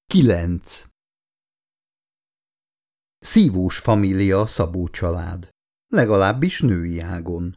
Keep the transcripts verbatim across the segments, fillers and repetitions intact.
kilenc. Szívós família a Szabó család, legalábbis női ágon.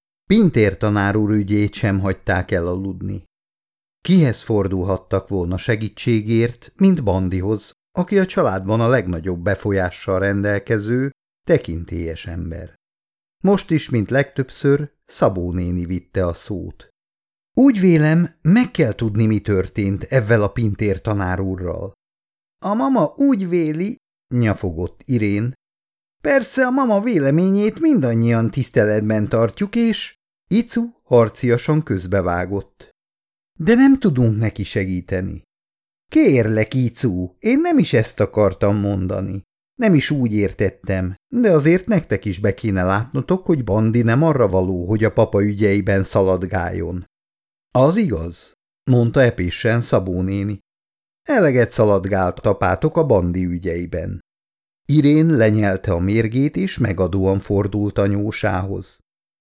Pintér tanár úr ügyét sem hagyták elaludni. Kihez fordulhattak volna segítségért, mint Bandihoz, aki a családban a legnagyobb befolyással rendelkező, tekintélyes ember. Most is, mint legtöbbször, Szabó néni vitte a szót. Úgy vélem, meg kell tudni, mi történt evvel a Pintér tanár úrral. A mama úgy véli, nyafogott Irén. Persze a mama véleményét mindannyian tiszteletben tartjuk, és Icu harciasan közbevágott. De nem tudunk neki segíteni. Kérlek, Icu, én nem is ezt akartam mondani. Nem is úgy értettem, de azért nektek is be kéne látnotok, hogy Bandi nem arra való, hogy a papa ügyeiben szaladgáljon. Az igaz, mondta epésen Szabó néni. Eleget szaladgált apátok a Bandi ügyeiben. Irén lenyelte a mérgét, és megadóan fordult anyósához.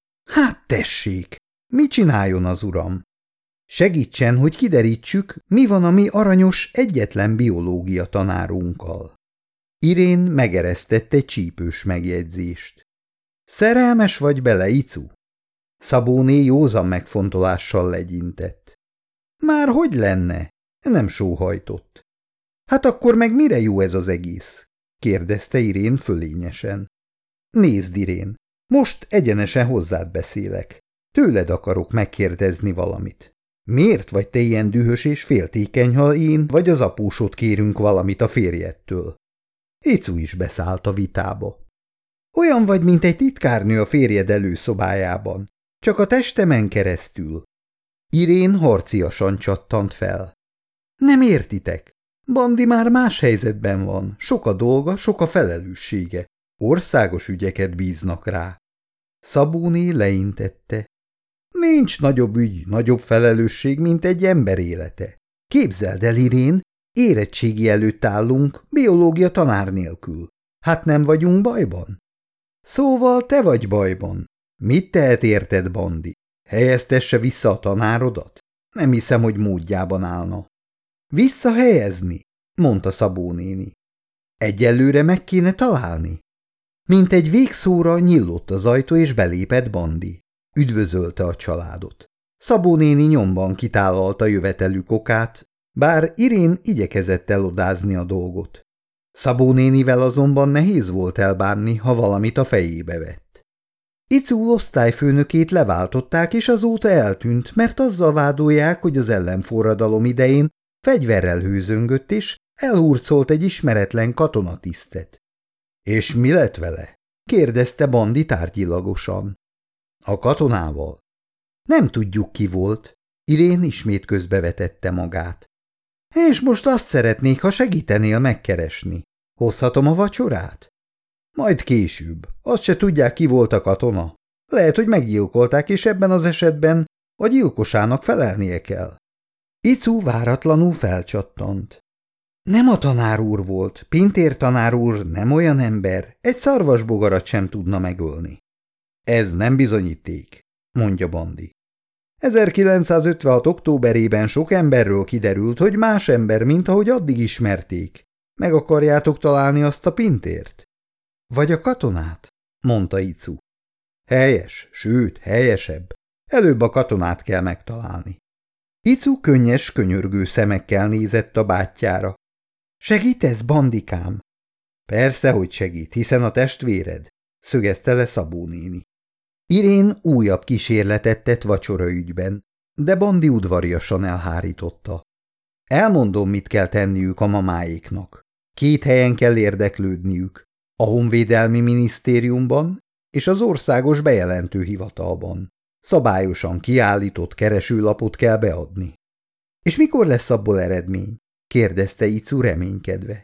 Hát tessék, mit csináljon az uram? Segítsen, hogy kiderítsük, mi van a mi aranyos, egyetlen biológia tanárunkkal. Irén megeresztett egy csípős megjegyzést. Szerelmes vagy bele, Icu? Szabóné józan megfontolással legyintett. Már hogy lenne? Nem sóhajtott. Hát akkor meg mire jó ez az egész? Kérdezte Irén fölényesen. Nézd, Irén, most egyenesen hozzád beszélek. Tőled akarok megkérdezni valamit. Miért vagy te ilyen dühös és féltékeny, ha én vagy az apósod kérünk valamit a férjedtől? Icu is beszállt a vitába. Olyan vagy, mint egy titkárnő a férjed előszobájában, csak a testemen keresztül. Irén harciasan csattant fel. Nem értitek? Bandi már más helyzetben van, sok a dolga, sok a felelőssége. Országos ügyeket bíznak rá. Szabóné leintette. Nincs nagyobb ügy, nagyobb felelősség, mint egy ember élete. Képzeld el, Irén, érettségi előtt állunk, biológia tanár nélkül. Hát nem vagyunk bajban? Szóval te vagy bajban. Mit tehet érted, Bandi? Helyeztesse vissza a tanárodat? Nem hiszem, hogy módjában állna. Visszahelyezni? Mondta Szabó néni. Egyelőre meg kéne találni. Mint egy végszóra nyillott az ajtó, és belépett Bandi. Üdvözölte a családot. Szabó néni nyomban kitálalta jövetelük okát, bár Irén igyekezett elodázni a dolgot. Szabó nénivel azonban nehéz volt elbánni, ha valamit a fejébe vett. Icu osztályfőnökét leváltották, és azóta eltűnt, mert azzal vádolják, hogy az ellenforradalom idején fegyverrel hőzöngött, és elhurcolt egy ismeretlen katonatisztet. – És mi lett vele? – kérdezte Bandi tárgyilagosan. – A katonával? – Nem tudjuk, ki volt. Irén ismét közbevetette magát. – És most azt szeretnék, ha segítenél megkeresni. Hozhatom a vacsorát? – Majd később. Azt se tudják, ki volt a katona. Lehet, hogy meggyilkolták, és ebben az esetben a gyilkosának felelnie kell. Icu váratlanul felcsattant. Nem a tanár úr volt, Pintér tanár úr nem olyan ember, egy szarvasbogarat sem tudna megölni. Ez nem bizonyíték, mondja Bandi. ezerkilencszázötvenhat októberében sok emberről kiderült, hogy más ember, mint ahogy addig ismerték. Meg akarjátok találni azt a Pintért? Vagy a katonát? Mondta Icu. Helyes, sőt, helyesebb. Előbb a katonát kell megtalálni. Icu könnyes, könyörgő szemekkel nézett a bátyjára. Segítesz, Bandikám? Persze, hogy segít, hiszen a testvéred, szögezte le Szabó néni. Irén újabb kísérletet tett vacsora ügyben, de Bandi udvariasan elhárította. Elmondom, mit kell tenniük a mamáéknak. Két helyen kell érdeklődniük, a Honvédelmi Minisztériumban és az Országos Bejelentő Hivatalban. Szabályosan kiállított keresőlapot kell beadni. És mikor lesz abból eredmény? Kérdezte Icu reménykedve.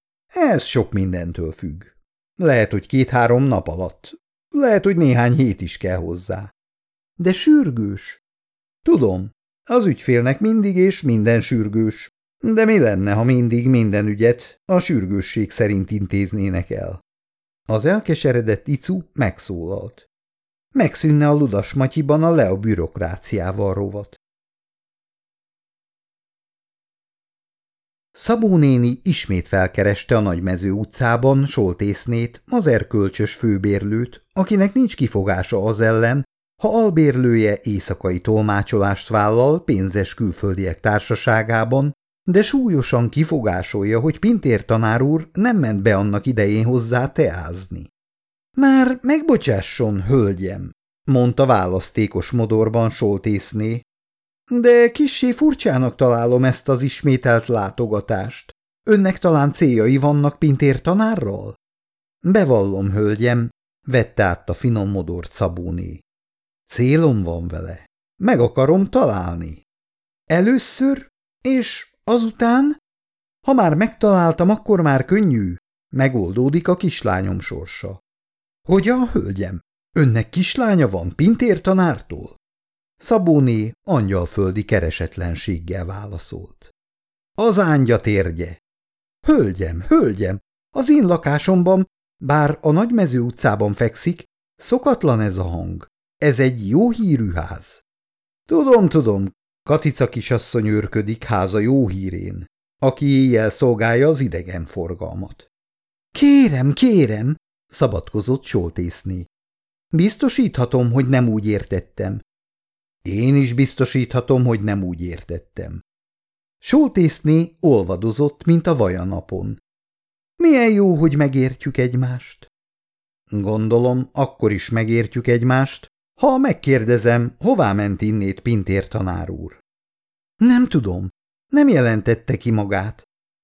Ez sok mindentől függ. Lehet, hogy két-három nap alatt. Lehet, hogy néhány hét is kell hozzá. De sürgős. Tudom, az ügyfélnek mindig és minden sürgős. De mi lenne, ha mindig minden ügyet a sürgősség szerint intéznének el? Az elkeseredett Icu megszólalt. Megszűnne a Ludas Matyiban a Lea bürokráciával rovat. Szabó néni ismét felkereste a Nagymező utcában Soltésznét, az erkölcsös főbérlőt, akinek nincs kifogása az ellen, ha albérlője éjszakai tolmácsolást vállal pénzes külföldiek társaságában, de súlyosan kifogásolja, hogy Pintér tanár úr nem ment be annak idején hozzá teázni. Már megbocsásson, hölgyem, mondta választékos modorban Soltészné, de kissé furcsának találom ezt az ismételt látogatást. Önnek talán céljai vannak Pintér tanárral? Bevallom, hölgyem, vette át a finom modort Szabóné. Célom van vele. Meg akarom találni. Először, és azután? Ha már megtaláltam, akkor már könnyű. Megoldódik a kislányom sorsa. Hogyan, hölgyem? Önnek kislánya van Pintér tanártól? Szabóné angyalföldi keresetlenséggel válaszolt. Az ángya térgye. Hölgyem, hölgyem, az én lakásomban, bár a Nagymező utcában fekszik, szokatlan ez a hang. Ez egy jó hírű ház. Tudom, tudom, Katica kisasszony őrködik háza jó hírén, aki éjjel szolgálja az idegenforgalmat. Kérem, kérem, szabadkozott Soltészné. Biztosíthatom, hogy nem úgy értettem. Én is biztosíthatom, hogy nem úgy értettem. Soltészné olvadozott, mint a vaj a napon. Milyen jó, hogy megértjük egymást. Gondolom, akkor is megértjük egymást, ha megkérdezem, hová ment innét Pintér tanár úr. Nem tudom, nem jelentette ki magát.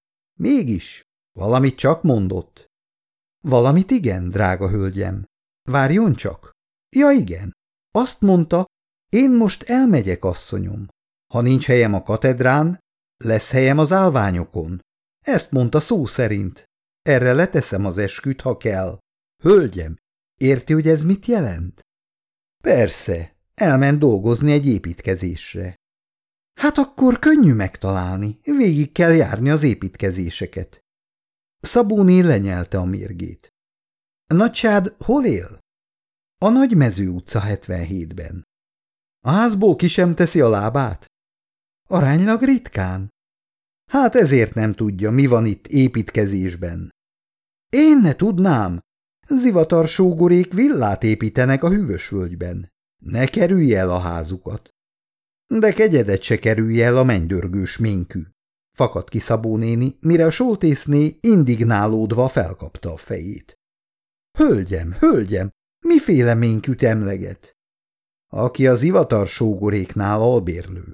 Mégis, valamit csak mondott. Valamit igen, drága hölgyem. Várjon csak. Ja igen, azt mondta, én most elmegyek, asszonyom. Ha nincs helyem a katedrán, lesz helyem az állványokon. Ezt mondta szó szerint. Erre leteszem az esküt, ha kell. Hölgyem, érti, hogy ez mit jelent? Persze, elment dolgozni egy építkezésre. Hát akkor könnyű megtalálni, végig kell járni az építkezéseket. Szabóné lenyelte a mérgét. Nagysád hol él? A Nagymező utca hetvenhétben. A házból ki sem teszi a lábát? Aránylag ritkán. Hát ezért nem tudja, mi van itt építkezésben. Én ne tudnám. Zivatarsógorék villát építenek a Hűvösvölgyben. Ne kerülj el a házukat. De kegyedet se kerülj el a mennydörgős ménkű. Fakadt ki Szabó néni, mire a Soltészné indignálódva felkapta a fejét. Hölgyem, hölgyem, miféle ménkűt emleget? Aki az ivatarsógoréknál albérlő.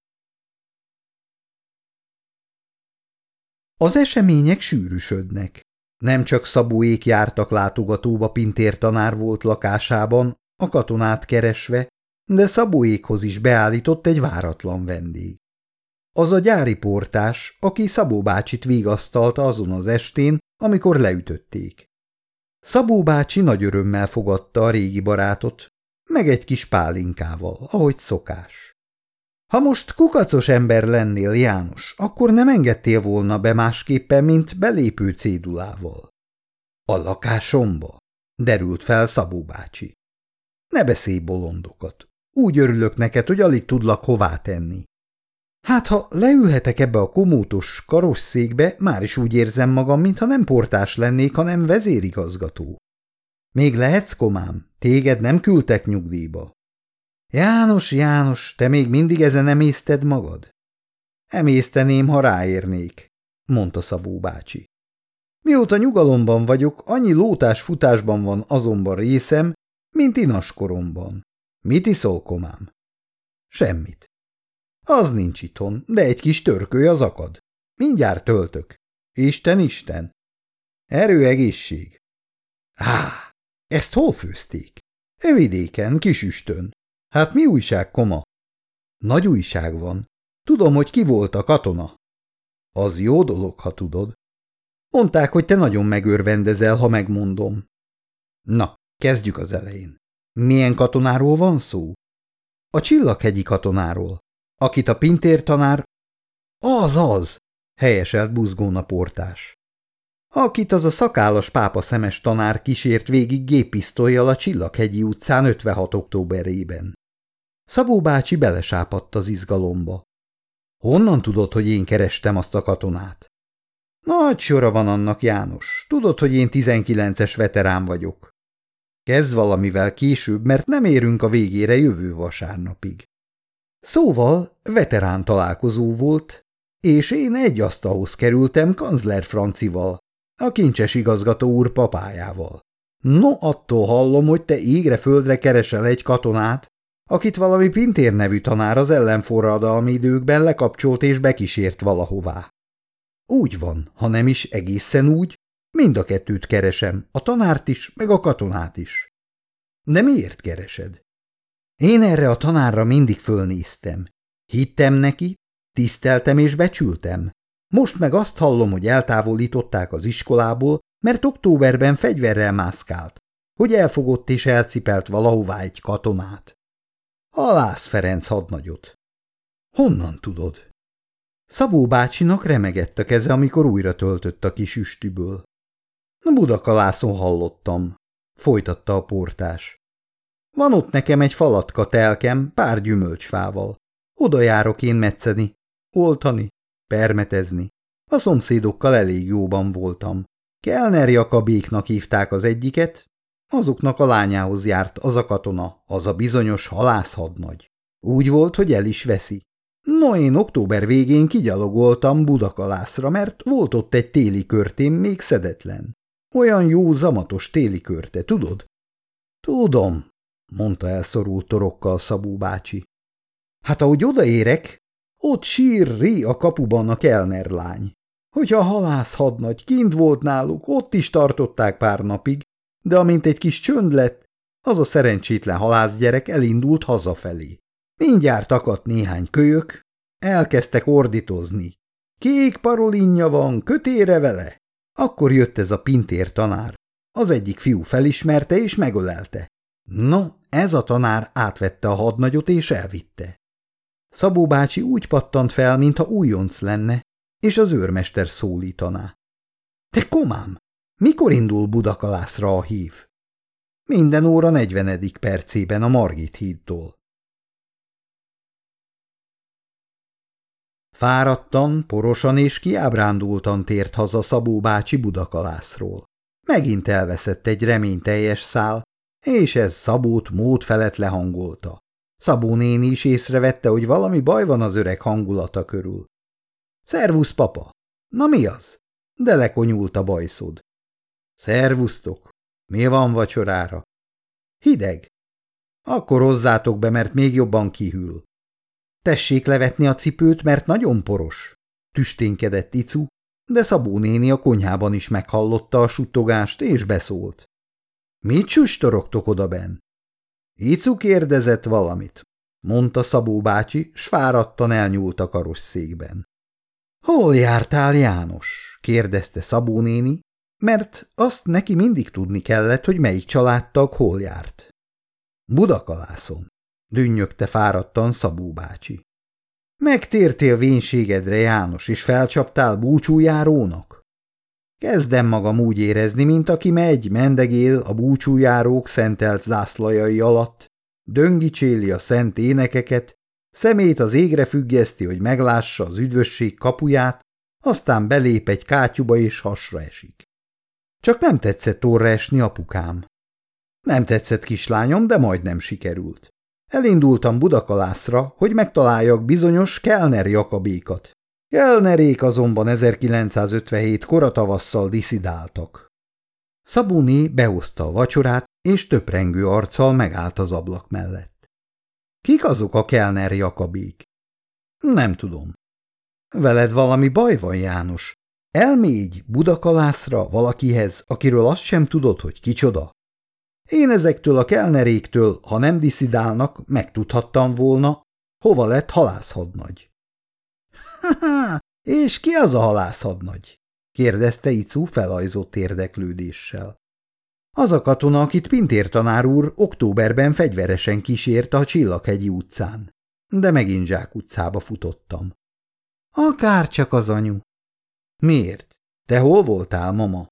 Az események sűrűsödnek. Nem csak Szabóék jártak látogatóba Pintér tanár volt lakásában, a katonát keresve, de Szabóékhoz is beállított egy váratlan vendég. Az a gyári portás, aki Szabó bácsit vigasztalta azon az estén, amikor leütötték. Szabó bácsi nagy örömmel fogadta a régi barátot, meg egy kis pálinkával, ahogy szokás. Ha most kukacos ember lennél, János, akkor nem engedtél volna be másképpen, mint belépő cédulával. A lakásomba? Derült fel Szabó bácsi. Ne beszélj bolondokat. Úgy örülök neked, hogy alig tudlak hová tenni. Hát, ha leülhetek ebbe a komótos karosszékbe, már is úgy érzem magam, mintha nem portás lennék, hanem vezérigazgató. Még lehetsz, komám? Téged nem küldtek nyugdíjba. János, János, te még mindig ezen emészted magad? Emészteném, ha ráérnék, mondta Szabó bácsi. Mióta nyugalomban vagyok, annyi lótás futásban van azonban részem, mint inaskoromban. Mit iszol, komám? Semmit. Az nincs itthon, de egy kis törköly az akad. Mindjárt töltök. Isten, Isten. Erő, egészség. Á, ezt hol főzték? E vidéken, Kisüstön. Hát mi újság, koma? Nagy újság van. Tudom, hogy ki volt a katona. Az jó dolog, ha tudod. Mondták, hogy te nagyon megörvendezel, ha megmondom. Na, kezdjük az elején. Milyen katonáról van szó? A Csillaghegyi katonáról, akit a Pintér tanár... Az, az, helyeselt buzgón a portás. Akit az a szakállas pápa szemes tanár kísért végig géppisztollyal a Csillaghegyi utcán ötvenhat októberében. Szabó bácsi belesápadt az izgalomba. Honnan tudod, hogy én kerestem azt a katonát? Nagy sora van annak, János. Tudod, hogy én tizenkilences veterán vagyok. Kezd valamivel később, mert nem érünk a végére jövő vasárnapig. Szóval veterán találkozó volt, és én egy asztalhoz kerültem kancler Francival, a kincses igazgató úr papájával. No, attól hallom, hogy te égre-földre keresel egy katonát, akit valami Pintér nevű tanár az ellenforradalmi időkben lekapcsolt és bekísért valahová. Úgy van, ha nem is egészen úgy, mind a kettőt keresem, a tanárt is, meg a katonát is. De miért keresed? Én erre a tanárra mindig fölnéztem. Hittem neki, tiszteltem és becsültem. Most meg azt hallom, hogy eltávolították az iskolából, mert októberben fegyverrel mászkált, hogy elfogott és elcipelt valahová egy katonát. Halász Ferenc hadnagyot. Honnan tudod? Szabó bácsinak remegett a keze, amikor újra töltött a kis üstiből. Budakalászon hallottam, folytatta a portás. Van ott nekem egy falatka telkem pár gyümölcsfával. Oda járok én metszeni, oltani, permetezni. A szomszédokkal elég jóban voltam. Kellner Jakabéknak hívták az egyiket, azoknak a lányához járt az a katona, az a bizonyos halászhadnagy. Úgy volt, hogy el is veszi. No, én október végén kigyalogoltam Budakalászra, mert volt ott egy téli körtém még szedetlen. Olyan jó zamatos téli körte, tudod? Tudom, mondta elszorult torokkal Szabó bácsi. Hát ahogy odaérek, ott sírri a kapuban a Kellner lány. Hogyha a halászhadnagy kint volt náluk, ott is tartották pár napig, de amint egy kis csönd lett, az a szerencsétlen halászgyerek elindult hazafelé. Mindjárt akadt néhány kölyök, elkezdtek ordítozni. Kék parolinja van, kötére vele. Akkor jött ez a Pintér tanár. Az egyik fiú felismerte és megölelte. No, ez a tanár átvette a hadnagyot és elvitte. Szabó bácsi úgy pattant fel, mintha újonc lenne, és az őrmester szólítaná. Te komám, mikor indul Budakalászra a hív? Minden óra negyvenedik percében a Margit hídtól. Fáradtan, porosan és kiábrándultan tért haza Szabó bácsi Budakalászról. Megint elveszett egy reményteljes szál, és ez Szabót mód felett lehangolta. Szabó néni is észrevette, hogy valami baj van az öreg hangulata körül. Szervusz, papa! Na mi az? De lekonyult a bajszod. Szervusztok! Mi van vacsorára? Hideg. Akkor hozzátok be, mert még jobban kihűl. Tessék levetni a cipőt, mert nagyon poros. Tüsténkedett Icu, de Szabó néni a konyhában is meghallotta a suttogást, és beszólt. Mit sustorogtok odabenn? Icu kérdezett valamit, mondta Szabó bácsi, s fáradtan elnyúlt a karosszékben. Hol jártál, János? kérdezte Szabó néni, mert azt neki mindig tudni kellett, hogy melyik családtag hol járt. Budakalászon, dünnyögte fáradtan Szabó bácsi. Megtértél vénségedre, János, és felcsaptál búcsújárónak? Kezdem magam úgy érezni, mint aki megy, mendegél a búcsújárók szentelt zászlajai alatt, döngicséli a szent énekeket, szemét az égre függeszti, hogy meglássa az üdvösség kapuját, aztán belép egy kátyúba és hasra esik. Csak nem tetszett orra esni, apukám. Nem tetszett, kislányom, de majdnem sikerült. Elindultam Budakalászra, hogy megtaláljak bizonyos Kellner Jakabékat. Kellnerék azonban ezerkilencszázötvenhét koratavasszal diszidáltak. Szabóné behozta a vacsorát, és töprengő arccal megállt az ablak mellett. Kik azok a Kellner Jakabék? Nem tudom. Veled valami baj van, János? Elmégy Budakalászra valakihez, akiről azt sem tudod, hogy kicsoda? Én ezektől a Kellneréktől, ha nem diszidálnak, megtudhattam volna, hova lett halászhadnagy. Ha-ha, és ki az a halászhadnagy? kérdezte Icu felajzott érdeklődéssel. Az a katona, akit Pintér tanár úr októberben fegyveresen kísért a Csillaghegyi utcán, de megint Zsák utcába futottam. Akárcsak az anyu. Miért? Te hol voltál, mama?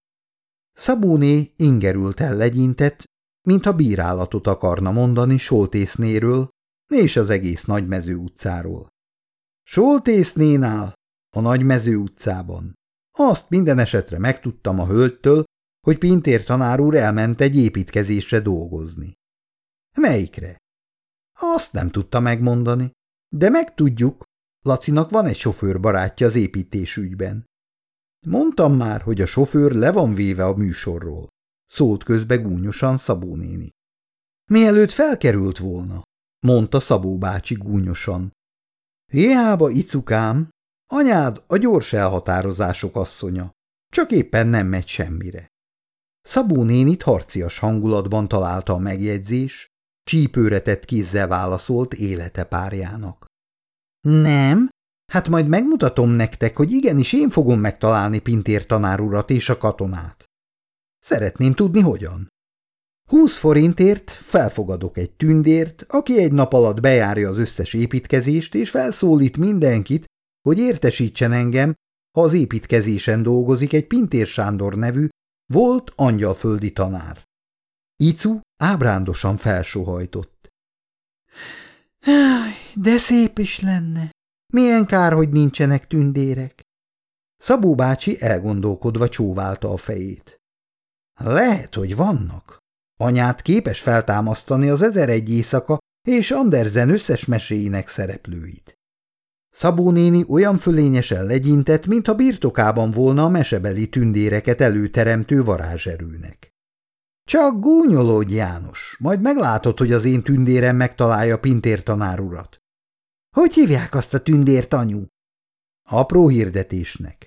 Szabóné ingerülten legyintett, mintha bírálatot akarna mondani Soltésznéről és az egész Nagymező utcáról. Soltésznénál, a Nagymező utcában. Azt minden esetre megtudtam a hölgytől, hogy Pintér tanár úr elment egy építkezésre dolgozni. Melyikre? Azt nem tudta megmondani, de megtudjuk, Lacinak van egy sofőrbarátja az építésügyben. Mondtam már, hogy a sofőr le van véve a műsorról, szólt közbe gúnyosan Szabó néni. Mielőtt felkerült volna, mondta Szabó bácsi gúnyosan. Hiába, icukám, anyád a gyors elhatározások asszonya, csak éppen nem megy semmire. Szabó nénit harcias hangulatban találta a megjegyzés, csípőre tett kézzel válaszolt élete párjának. Nem? Hát majd megmutatom nektek, hogy igenis én fogom megtalálni Pintér tanár urat és a katonát. Szeretném tudni, hogyan. Húsz forintért felfogadok egy tündért, aki egy nap alatt bejárja az összes építkezést, és felszólít mindenkit, hogy értesítsen engem, ha az építkezésen dolgozik egy Pintér Sándor nevű, volt angyalföldi tanár. Icu ábrándosan felsohajtott. De szép is lenne. Milyen kár, hogy nincsenek tündérek. Szabó bácsi elgondolkodva csóválta a fejét. Lehet, hogy vannak. Anyát képes feltámasztani az Ezeregy éjszaka és Andersen összes meséinek szereplőit. Szabó néni olyan fölényesen legyintett, mintha birtokában volna a mesebeli tündéreket előteremtő varázserőnek. Csak gúnyolódj, János, majd meglátod, hogy az én tündérem megtalálja Pintér tanár urat. Hogy hívják azt a tündért, anyu? Apró hirdetésnek.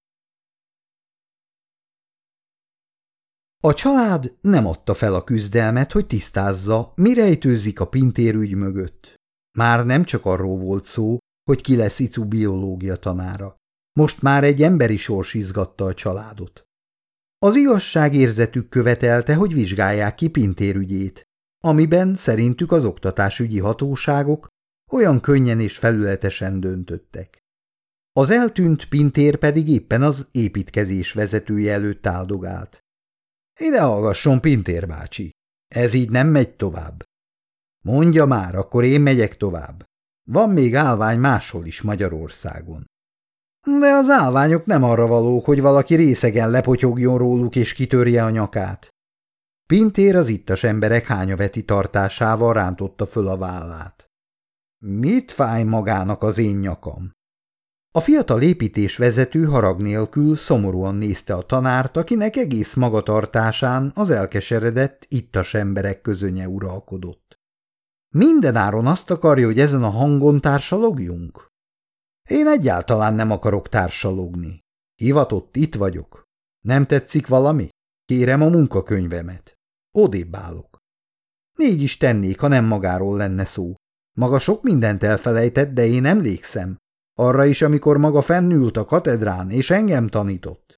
A család nem adta fel a küzdelmet, hogy tisztázza, mi rejtőzik a Pintér ügy mögött. Már nem csak arról volt szó, hogy ki lesz Icu biológia tanára. Most már egy emberi sors izgatta a családot. Az igazságérzetük követelte, hogy vizsgálják ki Pintér ügyét, amiben szerintük az oktatásügyi hatóságok olyan könnyen és felületesen döntöttek. Az eltűnt Pintér pedig éppen az építkezés vezetője előtt áldogált. Ide hallgasson, Pintér bácsi, ez így nem megy tovább. Mondja már, akkor én megyek tovább. Van még állvány máshol is Magyarországon. De az állványok nem arra valók, hogy valaki részegen lepotyogjon róluk és kitörje a nyakát. Pintér az ittas emberek hányaveti tartásával rántotta föl a vállát. Mit fáj magának az én nyakam? A fiatal építésvezető harag nélkül szomorúan nézte a tanárt, akinek egész magatartásán az elkeseredett, ittas emberek közönye uralkodott. Mindenáron azt akarja, hogy ezen a hangon társalogjunk? Én egyáltalán nem akarok társalogni. Hivatott, itt vagyok. Nem tetszik valami? Kérem a munkakönyvemet. Odébb állok. Négy is tennék, ha nem magáról lenne szó. Maga sok mindent elfelejtett, de én emlékszem. Arra is, amikor maga fennült a katedrán, és engem tanított.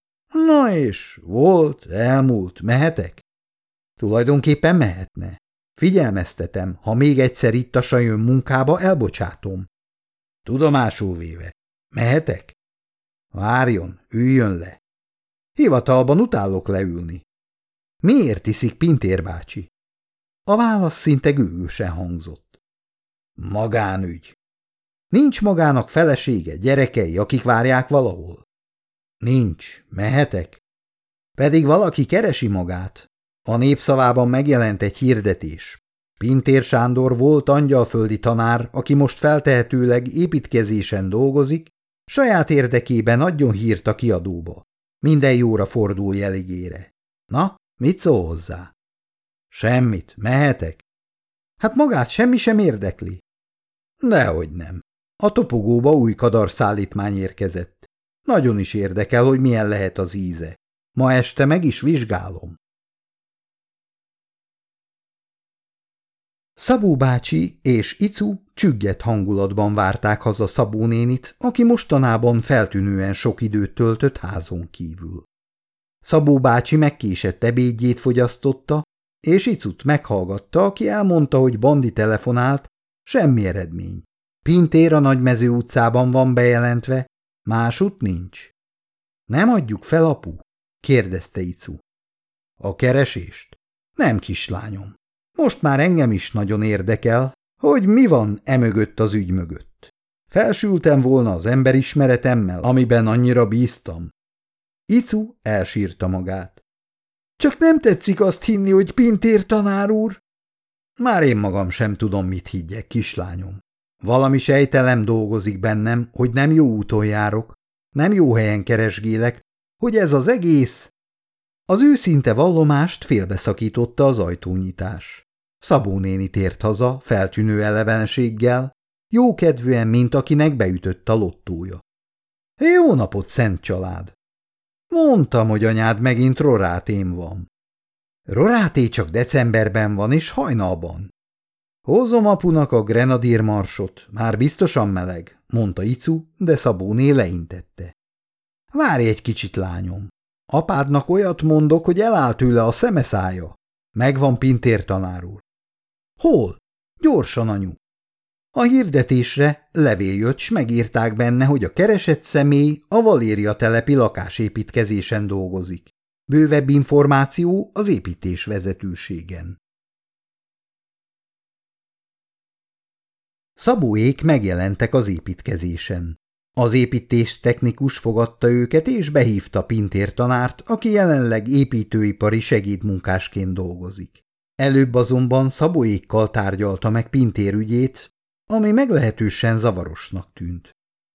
Na és, volt, elmúlt, mehetek? Tulajdonképpen mehetne. Figyelmeztetem, ha még egyszer ittasan jön munkába, elbocsátom. Tudomásul véve. Mehetek? Várjon, üljön le. Hivatalban utálok leülni. Miért iszik, Pintér bácsi? A válasz szinte gőgösen hangzott. Magánügy. Nincs magának felesége, gyerekei, akik várják valahol? Nincs. Mehetek? Pedig valaki keresi magát. A Népszavában megjelent egy hirdetés. Pintér Sándor volt angyalföldi tanár, aki most feltehetőleg építkezésen dolgozik, saját érdekében adjon hírt a kiadóba. Minden jóra fordul jeligére. Na, mit szól hozzá? Semmit, mehetek? Hát magát semmi sem érdekli. Dehogy nem. A topogóba új kadarszállítmány érkezett. Nagyon is érdekel, hogy milyen lehet az íze. Ma este meg is vizsgálom. Szabó bácsi és Icu csüggett hangulatban várták haza Szabó nénit, aki mostanában feltűnően sok időt töltött házon kívül. Szabó bácsi megkésett ebédjét fogyasztotta, és Icut meghallgatta, aki elmondta, hogy Bandi telefonált, semmi eredmény. Pintér a Nagymező utcában van bejelentve, másút nincs. Nem adjuk fel, apu? kérdezte Icu. A keresést? Nem, kislányom. Most már engem is nagyon érdekel, hogy mi van emögött az ügy mögött. Felsültem volna az emberismeretemmel, amiben annyira bíztam. Icu elsírta magát. Csak nem tetszik azt hinni, hogy Pintér tanár úr? Már én magam sem tudom, mit higgyek, kislányom. Valami sejtelem dolgozik bennem, hogy nem jó úton járok, nem jó helyen keresgélek, hogy ez az egész... Az őszinte vallomást félbeszakította az ajtónyitás. Szabó néni tért haza feltűnő elevenséggel, jókedvűen, mint akinek beütött a lottója. Jó napot, szent család! Mondtam, hogy anyád megint rorátén van. Roráté csak decemberben van és hajnalban. Hozom apunak a grenadírmarsot, már biztosan meleg, mondta Icu, de Szabóné leintette. Várj egy kicsit, lányom. Apádnak olyat mondok, hogy eláll tőle a szemeszája. Megvan Pintér tanár úr. Hol? Gyorsan, anyu. A hirdetésre levél jött, s megírták benne, hogy a keresett személy a Valéria telepi lakásépítkezésen dolgozik. Bővebb információ az építés vezetőségen. Szabóék megjelentek az építkezésen. Az építés technikus fogadta őket és behívta Pintér tanárt, aki jelenleg építőipari segédmunkásként dolgozik. Előbb azonban Szabóékkal tárgyalta meg Pintér ügyét, ami meglehetősen zavarosnak tűnt.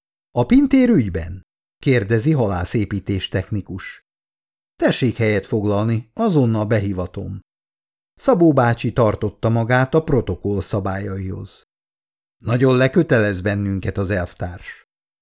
A Pintér ügyben? Kérdezi halászépítés technikus. Tessék helyet foglalni, azonnal behívatom. Szabó bácsi tartotta magát a protokoll szabályaihoz. Nagyon lekötelez bennünket az elvtárs.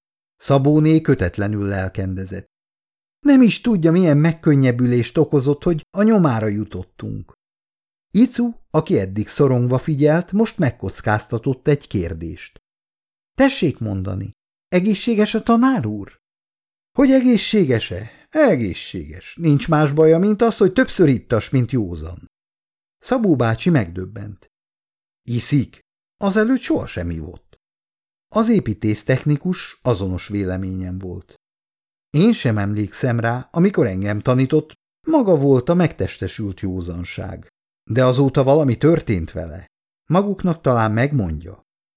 Szabóné kötetlenül lelkendezett. Nem is tudja, milyen megkönnyebbülést okozott, hogy a nyomára jutottunk. Icu, aki eddig szorongva figyelt, most megkockáztatott egy kérdést. Tessék mondani, egészséges a tanár úr? Hogy egészséges-e? Egészséges. Nincs más baja, mint az, hogy többször ittas, mint józan. Szabó bácsi megdöbbent. Iszik? Azelőtt sohasem ivott. Az építésztechnikus azonos véleményen volt. Én sem emlékszem rá, amikor engem tanított, maga volt a megtestesült józanság. De azóta valami történt vele. Maguknak talán megmondja.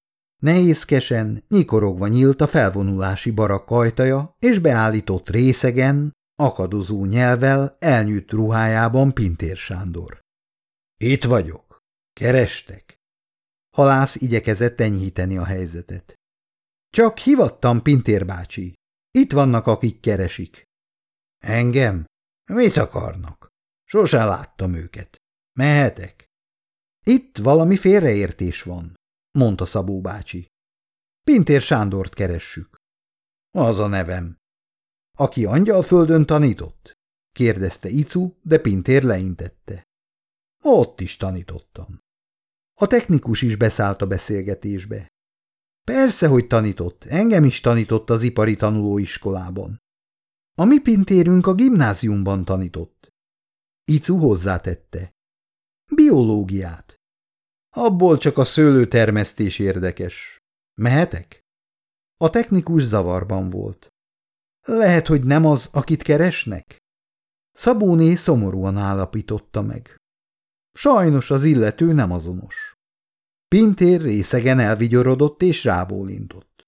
Nehézkesen, nyikorogva nyílt a felvonulási barak ajtaja, és beállított részegen, akadozó nyelvvel, elnyűtt ruhájában Pintér Sándor. Itt vagyok. Kerestek. Halász igyekezett enyhíteni a helyzetet. Csak hivattam, Pintér bácsi. Itt vannak, akik keresik. Engem? Mit akarnak? Sosem láttam őket. Mehetek? Itt valami félreértés van, mondta Szabó bácsi. Pintér Sándort keressük. Az a nevem. Aki Angyalföldön tanított? Kérdezte Icu, de Pintér leintette. Ott is tanítottam. A technikus is beszállt a beszélgetésbe. Persze, hogy tanított, engem is tanított az ipari tanulóiskolában. A mi Pintérünk a gimnáziumban tanított. Icu hozzátette. Biológiát. Abból csak a szőlőtermesztés érdekes. Mehetek? A technikus zavarban volt. Lehet, hogy nem az, akit keresnek? Szabóné szomorúan állapította meg. Sajnos az illető nem azonos. Pintér részegen elvigyorodott és rábólintott.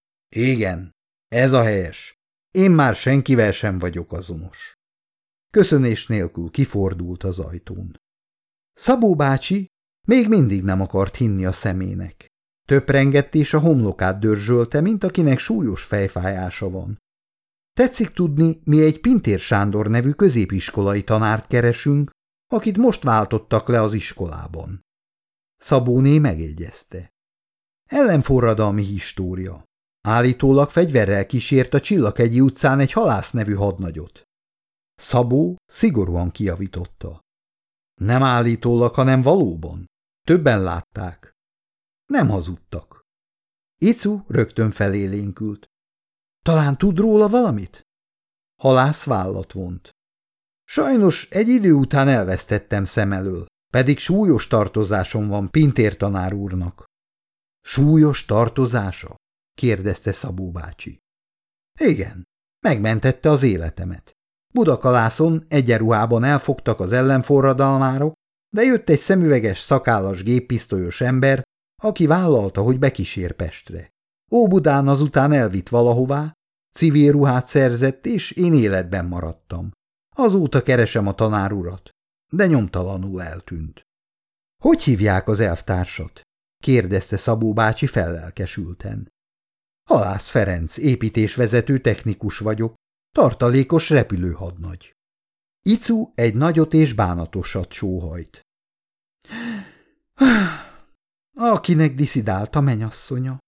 Igen, ez a helyes. Én már senkivel sem vagyok azonos. Köszönés nélkül kifordult az ajtón. Szabó bácsi még mindig nem akart hinni a szemének. Töprengett és a homlokát dörzsölte, mint akinek súlyos fejfájása van. Tetszik tudni, mi egy Pintér Sándor nevű középiskolai tanárt keresünk, akit most váltottak le az iskolában. Szabóné megjegyezte. Ellenforradalmi história. Állítólag fegyverrel kísért a Csillaghegyi utcán egy halász nevű hadnagyot. Szabó szigorúan kijavította. Nem állítólag, hanem valóban. Többen látták. Nem hazudtak. Icu rögtön felélénkült. Talán tud róla valamit? Halász vállat vont. Sajnos egy idő után elvesztettem szem elől, pedig súlyos tartozásom van Pintér tanár úrnak. Súlyos tartozása? Kérdezte Szabó bácsi. Igen, megmentette az életemet. Budakalászon egyenruhában elfogtak az ellenforradalmárok, de jött egy szemüveges, szakállas géppisztolyos ember, aki vállalta, hogy bekísér Pestre. Óbudán azután elvitt valahová, civil ruhát szerzett, és én életben maradtam. Azóta keresem a tanár urat, de nyomtalanul eltűnt. – Hogy hívják az elvtársat? – kérdezte Szabó bácsi fellelkesülten. – Halász Ferenc, építésvezető technikus vagyok, tartalékos repülőhadnagy. Icu egy nagyot és bánatosat sóhajt. – Akinek diszidált a menyasszonya.